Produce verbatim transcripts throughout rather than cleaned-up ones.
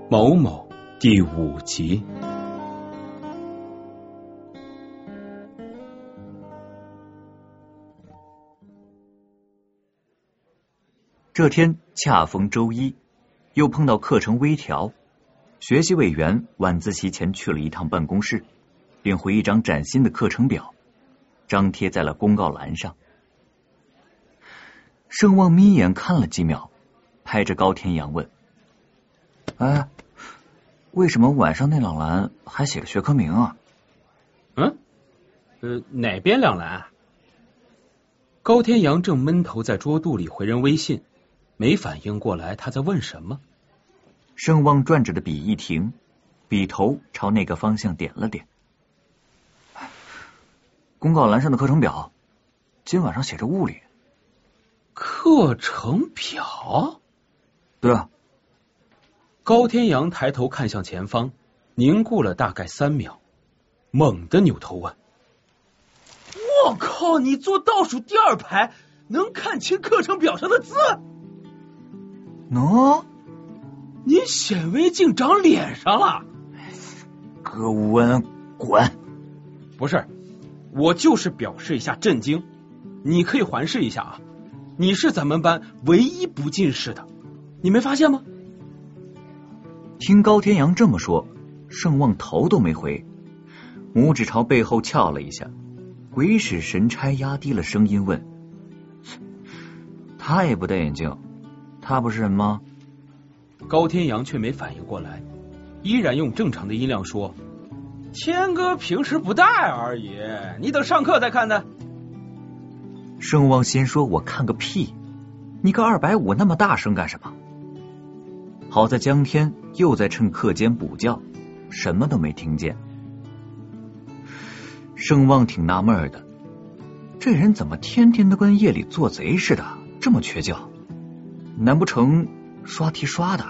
某某第五集。 这天恰逢周一，又碰到课程微调，学习委员晚自习前去了一趟办公室，领回一张崭新的课程表，张贴在了公告栏上。盛望眯眼看了几秒，拍着高天阳问：哎，为什么晚上那两栏还写个学科名啊？ 嗯，呃，哪边两栏？高天阳正闷头在桌肚里回人微信，没反应过来他在问什么。 盛望转着的笔一停，笔头朝那个方向点了点。公告栏上的课程表，今晚上写着物理。 课程表？ 对啊。 高天阳抬头看向前方，凝固了大概三秒，猛地扭头问：我靠，你坐倒数第二排，能看清课程表上的字？ 能？ 你显微镜长脸上了？ 葛无恩，滚！ 不是，我就是表示一下震惊，你可以环视一下啊，你是咱们班唯一不近视的，你没发现吗？ 听高天阳这么说，盛望头都没回，拇指朝背后翘了一下，鬼使神差压低了声音问：他也不戴眼镜，他不是人吗？ 高天阳却没反应过来，依然用正常的音量说：谦哥平时不戴而已，你等上课再看的。 盛望先说：我看个屁，你个二百五那么大声干什么？好在江天又在趁课间补觉，什么都没听见。盛望挺纳闷的，这人怎么天天都跟夜里做贼似的，这么缺觉？难不成刷题刷的？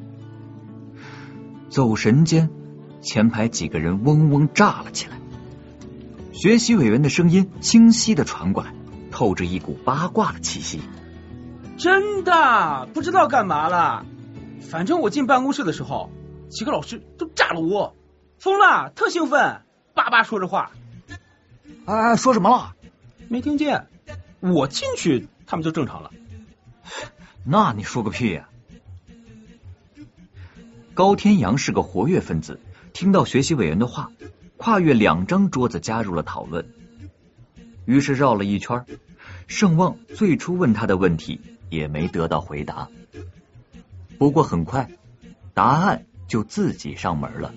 走神间，前排几个人嗡嗡炸了起来。学习委员的声音清晰的传过来，透着一股八卦的气息。 真的不知道干嘛了，反正我进办公室的时候，几个老师都炸了我，疯了，特兴奋，叭叭说着话。 哎，说什么了？ 没听见，我进去他们就正常了。 那你说个屁呀！高天阳是个活跃分子，听到学习委员的话，跨越两张桌子加入了讨论。于是绕了一圈，盛望最初问他的问题也没得到回答。不过很快，答案就自己上门了。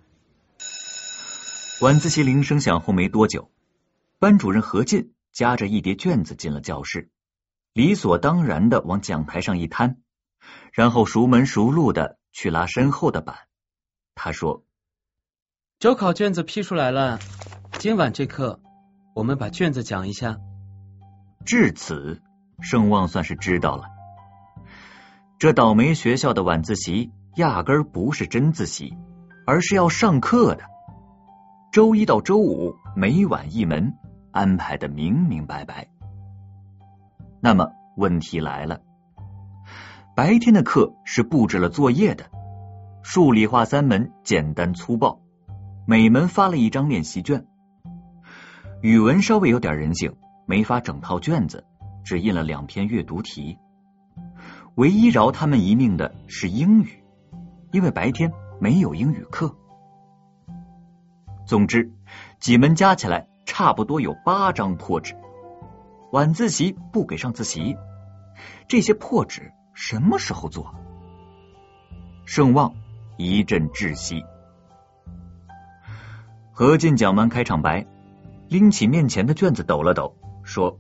晚自习铃声响后没多久，班主任何进夹着一叠卷子进了教室，理所当然的往讲台上一摊，然后熟门熟路的去拉身后的板。他说： 周考卷子批出来了，今晚这课我们把卷子讲一下。 至此，盛望算是知道了，这倒霉学校的晚自习压根儿不是真自习，而是要上课的。周一到周五每晚一门，安排的明明白白。那么问题来了，白天的课是布置了作业的，数理化三门简单粗暴，每门发了一张练习卷。语文稍微有点人性，没发整套卷子，只印了两篇阅读题。唯一饶他们一命的是英语，因为白天没有英语课。总之，几门加起来差不多有八张破纸。晚自习不给上自习，这些破纸什么时候做？盛望一阵窒息。何进讲完开场白，拎起面前的卷子抖了抖，说：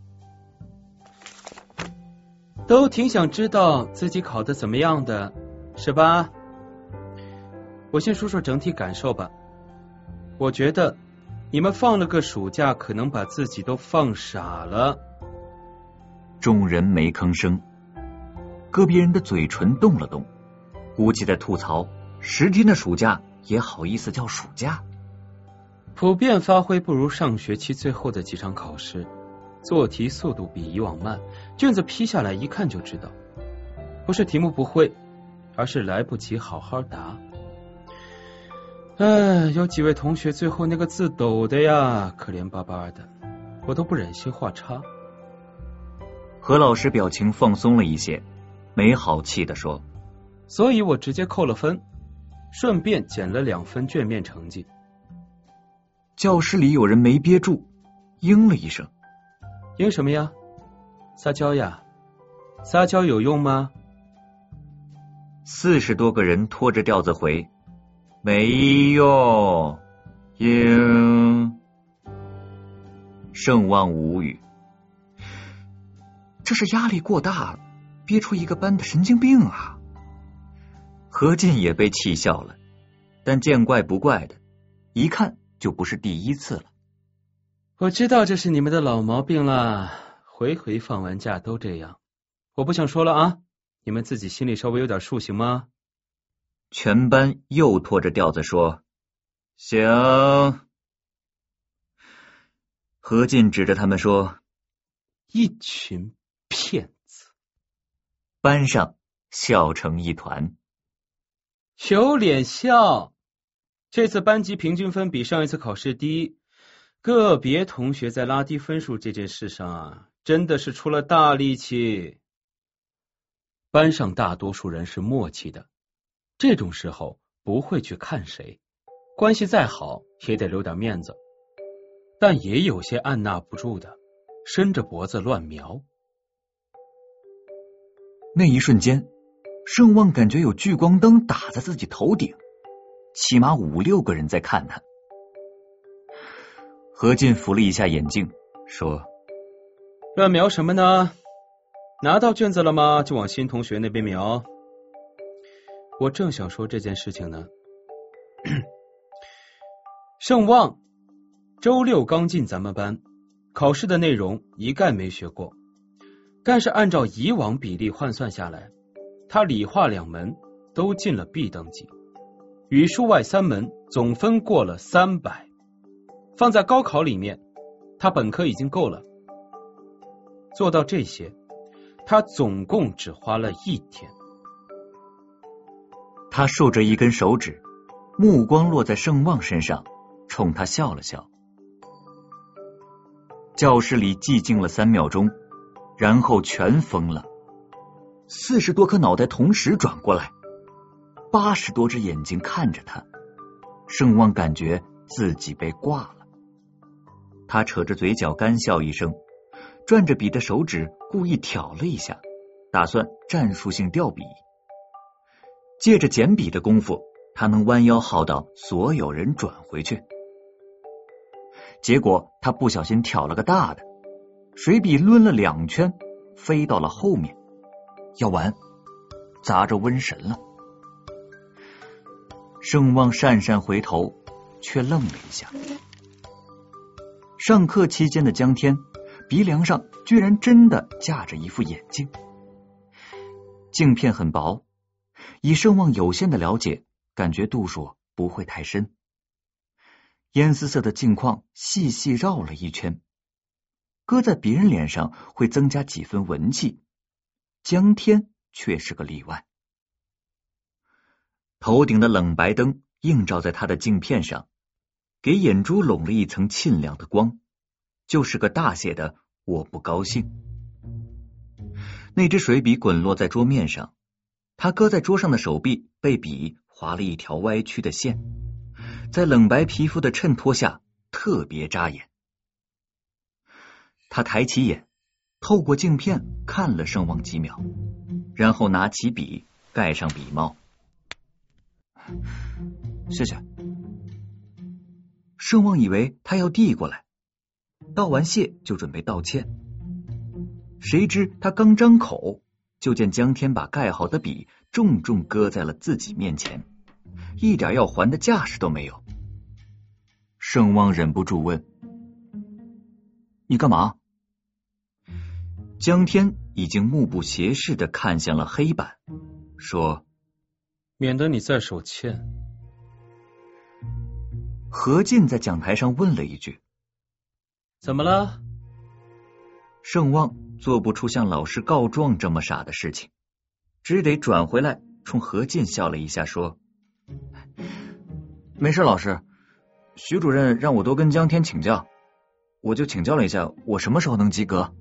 都挺想知道自己考得怎么样的，是吧？我先说说整体感受吧。我觉得你们放了个暑假，可能把自己都放傻了。 众人没吭声，个别人的嘴唇动了动，估计在吐槽十天的暑假也好意思叫暑假。 普遍发挥不如上学期最后的几场考试，做题速度比以往慢，卷子批下来一看就知道，不是题目不会， 而是来不及好好答。哎，有几位同学最后那个字抖的呀，可怜巴巴的，我都不忍心画叉。 何老师表情放松了一些，没好气地说： 所以我直接扣了分，顺便减了两分卷面成绩。 教室里有人没憋住，应了一声。 应什么呀？撒娇呀？撒娇有用吗？ 四十多个人拖着调子回：没用。应。盛望无语，这是压力过大憋出一个班的神经病啊。何进也被气笑了，但见怪不怪的，一看就不是第一次了。 我知道这是你们的老毛病了，回回放完假都这样。我不想说了啊，你们自己心里稍微有点数行吗？ 全班又拖着调子说：行。何进指着他们说： 一群骗子。 班上笑成一团。 有脸笑，这次班级平均分比上一次考试低，个别同学在拉低分数这件事上啊，真的是出了大力气。班上大多数人是默契的，这种时候不会去看谁，关系再好也得留点面子，但也有些按捺不住的，伸着脖子乱瞄。 那一瞬间，盛望感觉有聚光灯打在自己头顶，起码五六个人在看他。何进扶了一下眼镜，说： 乱瞄什么呢？拿到卷子了吗？就往新同学那边瞄。我正想说这件事情呢。盛望周六刚进咱们班，考试的内容一概没学过，但是按照以往比例换算下来，他理化两门都进了 B 等级，语数外三门总分过了三百，放在高考里面，他本科已经够了。做到这些，他总共只花了一天。 他竖着一根手指，目光落在盛望身上，冲他笑了笑。教室里寂静了三秒钟，然后全疯了。四十多颗脑袋同时转过来，八十多只眼睛看着他。盛望感觉自己被挂了。他扯着嘴角干笑一声，转着笔的手指故意挑了一下，打算战术性调笔。借着捡笔的功夫，他能弯腰耗到所有人转回去。结果他不小心挑了个大的，水笔抡了两圈，飞到了后面，要完，砸着瘟神了。盛望讪讪回头，却愣了一下。上课期间的江天，鼻梁上居然真的架着一副眼镜，镜片很薄，以盛望有限的了解，感觉度数不会太深。烟丝色的镜框细细绕了一圈，搁在别人脸上会增加几分文气，江天却是个例外。头顶的冷白灯映照在他的镜片上，给眼珠拢了一层沁亮的光，就是个大写的我不高兴。那支水笔滚落在桌面上，他搁在桌上的手臂被笔划了一条歪曲的线，在冷白皮肤的衬托下特别扎眼。他抬起眼，透过镜片看了盛望几秒，然后拿起笔盖上笔帽。谢谢。盛望以为他要递过来，道完谢就准备道歉，谁知他刚张口，就见江天把盖好的笔重重搁在了自己面前，一点要还的架势都没有。盛望忍不住问：你干嘛？江天已经目不斜视地看向了黑板，说： 免得你再手欠。 何进在讲台上问了一句： 怎么了？ 盛望做不出向老师告状这么傻的事情，只得转回来冲何进笑了一下，说：“没事，老师，徐主任让我多跟江天请教，我就请教了一下，我什么时候能及格？”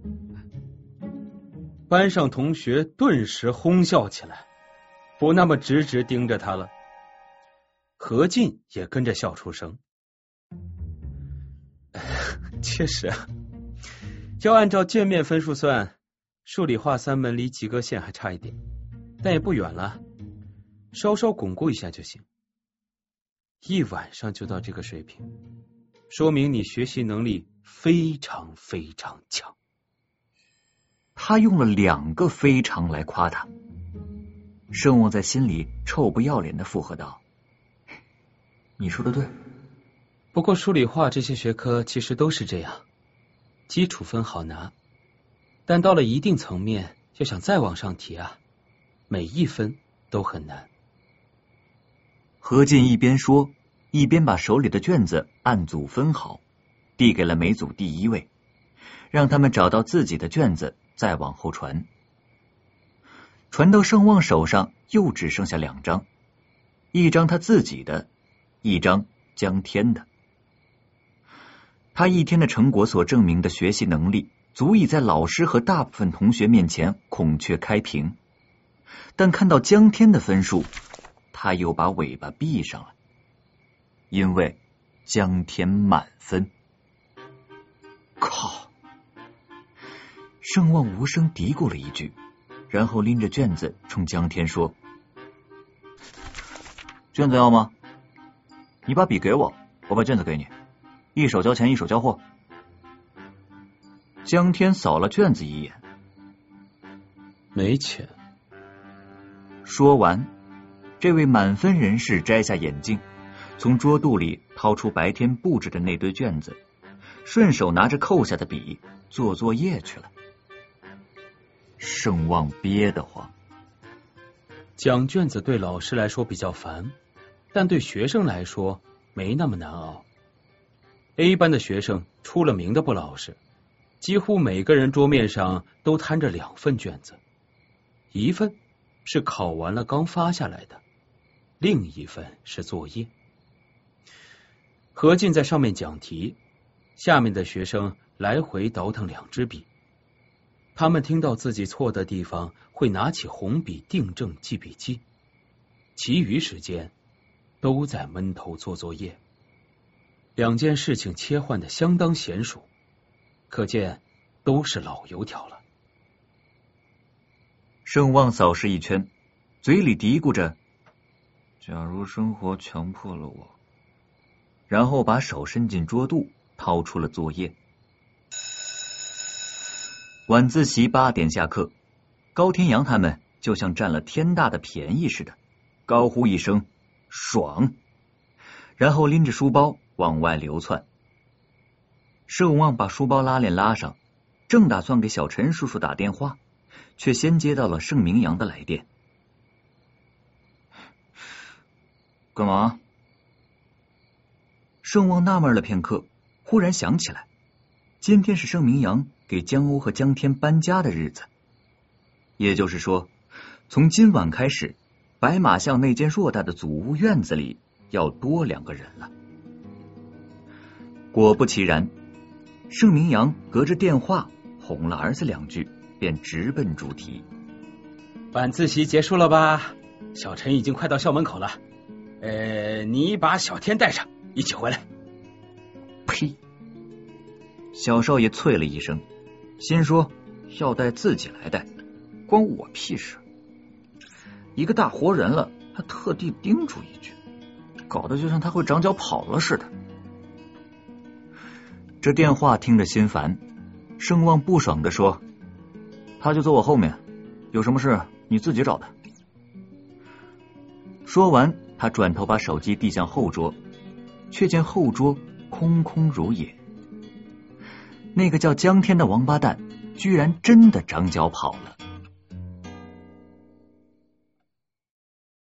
班上同学顿时哄笑起来，不那么直直盯着他了。何进也跟着笑出声。确实啊，要按照卷面分数算，数理化三门离及格线还差一点，但也不远了，稍稍巩固一下就行。一晚上就到这个水平，说明你学习能力非常非常强。 他用了两个非常来夸他。盛望在心里臭不要脸的附和道：“你说的对。” 不过数理化这些学科其实都是这样，基础分好拿，但到了一定层面要想再往上提啊，每一分都很难。 何进一边说，一边把手里的卷子按组分好，递给了每组第一位，让他们找到自己的卷子再往后传。传到盛望手上又只剩下两张，一张他自己的，一张江天的。他一天的成果所证明的学习能力，足以在老师和大部分同学面前孔雀开屏，但看到江天的分数，他又把尾巴闭上了，因为江天满分。靠！盛望无声嘀咕了一句，然后拎着卷子冲江天说：“卷子要吗？你把笔给我，我把卷子给你，一手交钱一手交货。”江天扫了卷子一眼， 没钱。 说完，这位满分人士摘下眼镜，从桌肚里掏出白天布置的那堆卷子，顺手拿着扣下的笔做作业去了。盛望憋得慌。 讲卷子对老师来说比较烦，但对学生来说没那么难熬。A 班的学生出了名的不老实，几乎每个人桌面上都摊着两份卷子，一份是考完了刚发下来的，另一份是作业。何进在上面讲题，下面的学生来回倒腾两支笔，他们听到自己错的地方会拿起红笔订正记笔记，其余时间都在闷头做作业。两件事情切换的相当娴熟，可见都是老油条了。 盛望扫视一圈，嘴里嘀咕着：“假如生活强迫了我。”然后把手伸进桌肚，掏出了作业。晚自习八点下课，高天阳他们就像占了天大的便宜似的，高呼一声爽，然后拎着书包往外流窜。盛望把书包拉链拉上，正打算给小陈叔叔打电话，却先接到了盛明阳的来电。干嘛？盛望纳闷了片刻，忽然想起来，今天是盛明阳给江欧和江天搬家的日子，也就是说，从今晚开始，白马巷那间偌大的祖屋院子里要多两个人了。果不其然，盛明阳隔着电话哄了儿子两句，便直奔主题。 晚自习结束了吧？小陈已经快到校门口了，呃，你把小天带上，一起回来。 呸！小少爷啐了一声，心说要带自己来带，关我屁事。一个大活人了，还特地叮嘱一句，搞得就像他会长脚跑了似的。这电话听着心烦，盛望不爽地说：“他就坐我后面，有什么事你自己找他。”说完，他转头把手机递向后桌，却见后桌空空如也。那个叫江天的王八蛋居然真的长脚跑了。